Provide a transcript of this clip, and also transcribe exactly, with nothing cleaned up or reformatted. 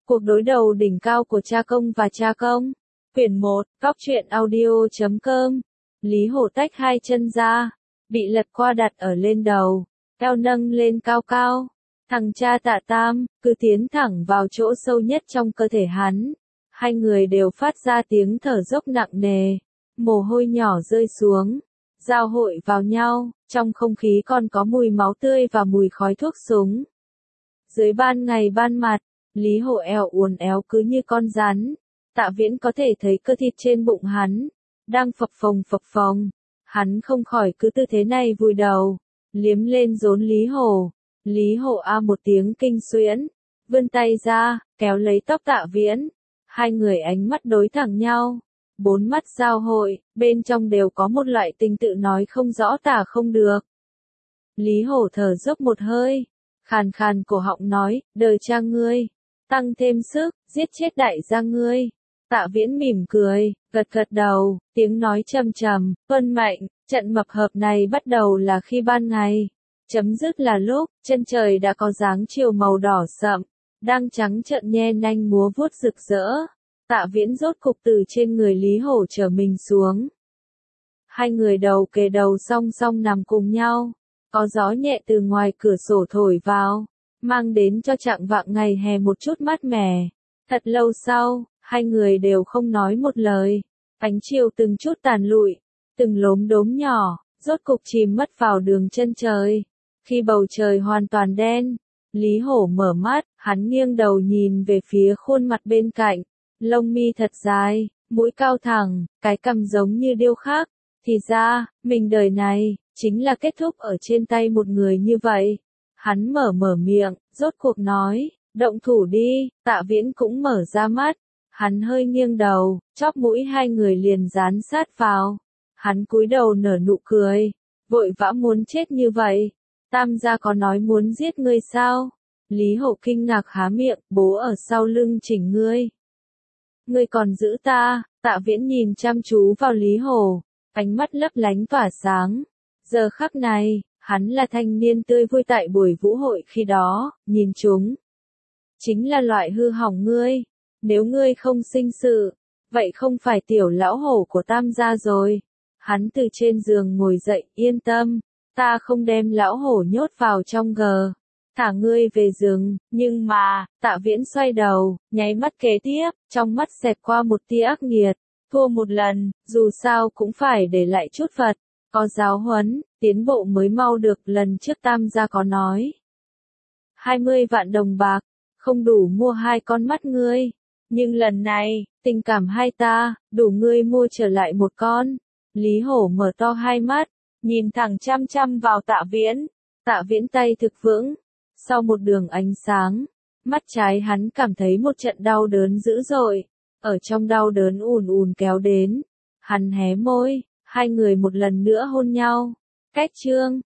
Cuộc đối đầu đỉnh cao của cha công và cha công. Quyển một, góc truyện audio chấm com. Lý Hổ tách hai chân ra, bị lật qua đặt ở lên đầu, eo nâng lên cao cao. Thằng cha Tạ Tam, cứ tiến thẳng vào chỗ sâu nhất trong cơ thể hắn. Hai người đều phát ra tiếng thở dốc nặng nề, mồ hôi nhỏ rơi xuống, giao hội vào nhau, trong không khí còn có mùi máu tươi và mùi khói thuốc súng. Dưới ban ngày ban mặt, Lý Hổ eo uốn éo cứ như con rắn. Tạ Viễn có thể thấy cơ thịt trên bụng hắn đang phập phồng phập phồng. Hắn không khỏi cứ tư thế này vùi đầu, liếm lên rốn Lý Hổ. Lý Hổ a một tiếng kinh xuyễn, vươn tay ra, kéo lấy tóc Tạ Viễn. Hai người ánh mắt đối thẳng nhau, bốn mắt giao hội, bên trong đều có một loại tình tự nói không rõ tả không được. Lý Hổ thở dốc một hơi, khàn khàn cổ họng nói, đời cha ngươi, tăng thêm sức, giết chết đại gia ngươi. Tạ Viễn mỉm cười, gật gật đầu, tiếng nói trầm trầm, tuân mệnh. Trận mập hợp này bắt đầu là khi ban ngày, chấm dứt là lúc chân trời đã có dáng chiều màu đỏ sậm, đang trắng trợn nhe nanh múa vuốt rực rỡ. Tạ Viễn rốt cục từ trên người Lý Hổ trở mình xuống. Hai người đầu kề đầu song song nằm cùng nhau, có gió nhẹ từ ngoài cửa sổ thổi vào, mang đến cho trạng vạng ngày hè một chút mát mẻ. Thật lâu sau, hai người đều không nói một lời. Ánh chiều từng chút tàn lụi, từng lốm đốm nhỏ, rốt cục chìm mất vào đường chân trời. Khi bầu trời hoàn toàn đen, Lý Hổ mở mắt, hắn nghiêng đầu nhìn về phía khuôn mặt bên cạnh. Lông mi thật dài, mũi cao thẳng, cái cằm giống như điêu khắc. Thì ra, mình đời này, chính là kết thúc ở trên tay một người như vậy. Hắn mở mở miệng, rốt cuộc nói, động thủ đi. Tạ Viễn cũng mở ra mắt. Hắn hơi nghiêng đầu, chóp mũi hai người liền dán sát vào. Hắn cúi đầu nở nụ cười, vội vã muốn chết như vậy. Tam gia có nói muốn giết ngươi sao? Lý Hổ kinh ngạc há miệng, bố ở sau lưng chỉnh ngươi. Ngươi còn giữ ta? Tạ Viễn nhìn chăm chú vào Lý Hổ, ánh mắt lấp lánh tỏa sáng. Giờ khắc này, hắn là thanh niên tươi vui tại buổi vũ hội khi đó, nhìn chúng. Chính là loại hư hỏng ngươi. Nếu ngươi không sinh sự, vậy không phải tiểu lão hổ của Tam gia rồi. Hắn từ trên giường ngồi dậy, yên tâm, ta không đem lão hổ nhốt vào trong gờ. Thả ngươi về rừng. Nhưng mà, Tạ Viễn xoay đầu, nháy mắt kế tiếp, trong mắt xẹt qua một tia ác nghiệt. Thua một lần, dù sao cũng phải để lại chút Phật. Có giáo huấn, tiến bộ mới mau được. Lần trước Tam gia có nói hai mươi vạn đồng bạc, không đủ mua hai con mắt ngươi. Nhưng lần này, tình cảm hai ta, đủ ngươi mua trở lại một con. Lý Hổ mở to hai mắt, nhìn thẳng chăm chăm vào Tạ Viễn. Tạ Viễn tay thực vững. Sau một đường ánh sáng, mắt trái hắn cảm thấy một trận đau đớn dữ dội. Ở trong đau đớn ùn ùn kéo đến. Hắn hé môi, hai người một lần nữa hôn nhau. Cách chương.